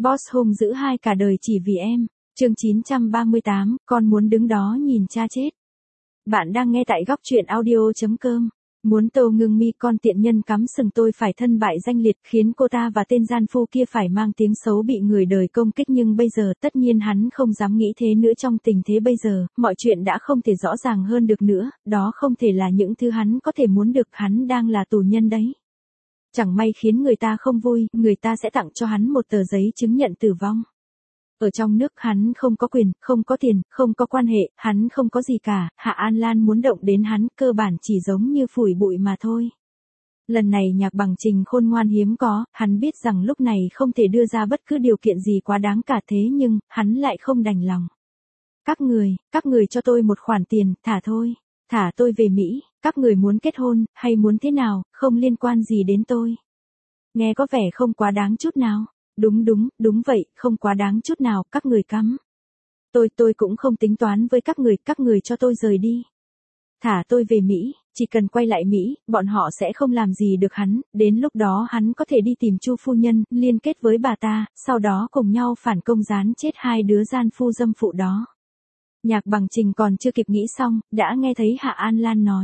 Boss hung dữ hai cả đời chỉ vì em. Chương 938, con muốn đứng đó nhìn cha chết. Bạn đang nghe tại góc truyện audio.com. Muốn Tô Ngưng Mi con tiện nhân cắm sừng tôi phải thân bại danh liệt, khiến cô ta và tên gian phu kia phải mang tiếng xấu bị người đời công kích, nhưng bây giờ tất nhiên hắn không dám nghĩ thế nữa. Trong tình thế bây giờ, mọi chuyện đã không thể rõ ràng hơn được nữa, đó không thể là những thứ hắn có thể muốn được, hắn đang là tù nhân đấy. Chẳng may khiến người ta không vui, người ta sẽ tặng cho hắn một tờ giấy chứng nhận tử vong. Ở trong nước hắn không có quyền, không có tiền, không có quan hệ, hắn không có gì cả, Hạ An Lan muốn động đến hắn cơ bản chỉ giống như phủi bụi mà thôi. Lần này Nhạc Bằng Trình khôn ngoan hiếm có, hắn biết rằng lúc này không thể đưa ra bất cứ điều kiện gì quá đáng cả, thế nhưng, hắn lại không đành lòng. Các người cho tôi một khoản tiền, thả tôi về Mỹ, các người muốn kết hôn, hay muốn thế nào, không liên quan gì đến tôi. Nghe có vẻ không quá đáng chút nào. Đúng vậy, không quá đáng chút nào, các người cắm. Tôi cũng không tính toán với các người cho tôi rời đi. Thả tôi về Mỹ, chỉ cần quay lại Mỹ, bọn họ sẽ không làm gì được hắn, đến lúc đó hắn có thể đi tìm Chu phu nhân, liên kết với bà ta, sau đó cùng nhau phản công gián chết hai đứa gian phu dâm phụ đó. Nhạc Bằng Trình còn chưa kịp nghĩ xong, đã nghe thấy Hạ An Lan nói.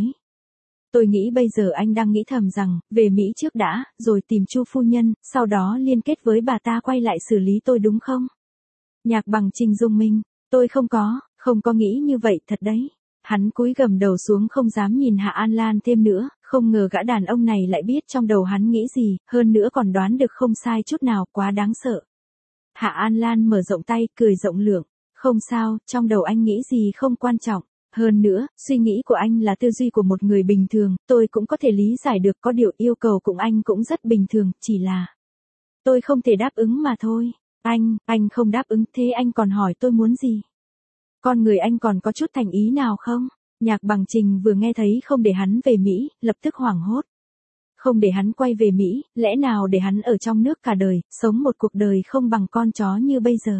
Tôi nghĩ bây giờ anh đang nghĩ thầm rằng, về Mỹ trước đã, rồi tìm Chu phu nhân, sau đó liên kết với bà ta quay lại xử lý tôi đúng không? Nhạc Bằng Trình rung mình, tôi không có nghĩ như vậy thật đấy. Hắn cúi gằm đầu xuống không dám nhìn Hạ An Lan thêm nữa, không ngờ gã đàn ông này lại biết trong đầu hắn nghĩ gì, hơn nữa còn đoán được không sai chút nào, quá đáng sợ. Hạ An Lan mở rộng tay, cười rộng lượng, không sao, trong đầu anh nghĩ gì không quan trọng. Hơn nữa, suy nghĩ của anh là tư duy của một người bình thường, tôi cũng có thể lý giải được, có điều yêu cầu của anh cũng rất bình thường, chỉ là tôi không thể đáp ứng mà thôi. Anh không đáp ứng, thế anh còn hỏi tôi muốn gì? Con người anh còn có chút thành ý nào không? Nhạc Bằng Trình vừa nghe thấy không để hắn về Mỹ, lập tức hoảng hốt. Không để hắn quay về Mỹ, lẽ nào để hắn ở trong nước cả đời, sống một cuộc đời không bằng con chó như bây giờ?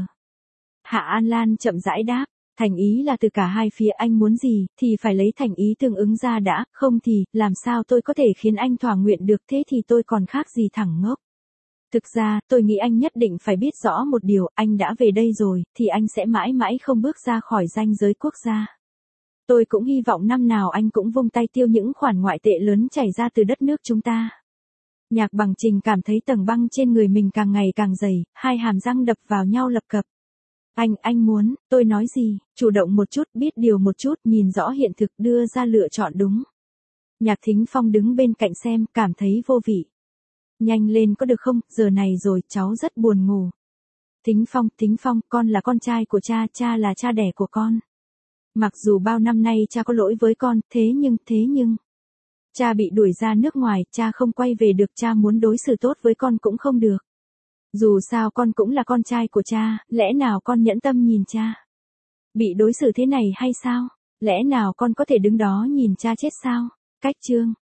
Hạ An Lan chậm rãi đáp. Thành ý là từ cả hai phía, anh muốn gì, thì phải lấy thành ý tương ứng ra đã, không thì, làm sao tôi có thể khiến anh thỏa nguyện được, thế thì tôi còn khác gì thằng ngốc. Thực ra, tôi nghĩ anh nhất định phải biết rõ một điều, anh đã về đây rồi, thì anh sẽ mãi mãi không bước ra khỏi ranh giới quốc gia. Tôi cũng hy vọng năm nào anh cũng vung tay tiêu những khoản ngoại tệ lớn chảy ra từ đất nước chúng ta. Nhạc Bằng Trình cảm thấy tầng băng trên người mình càng ngày càng dày, hai hàm răng đập vào nhau lập cập. Anh muốn, tôi nói gì, chủ động một chút, biết điều một chút, nhìn rõ hiện thực, đưa ra lựa chọn đúng. Nhạc Thính Phong đứng bên cạnh xem, cảm thấy vô vị. Nhanh lên có được không, giờ này rồi, cháu rất buồn ngủ. Thính Phong, con là con trai của cha là cha đẻ của con. Mặc dù bao năm nay cha có lỗi với con, thế nhưng. Cha bị đuổi ra nước ngoài, cha không quay về được, cha muốn đối xử tốt với con cũng không được. Dù sao con cũng là con trai của cha, lẽ nào con nhẫn tâm nhìn cha bị đối xử thế này hay sao? Lẽ nào con có thể đứng đó nhìn cha chết sao? Cách chương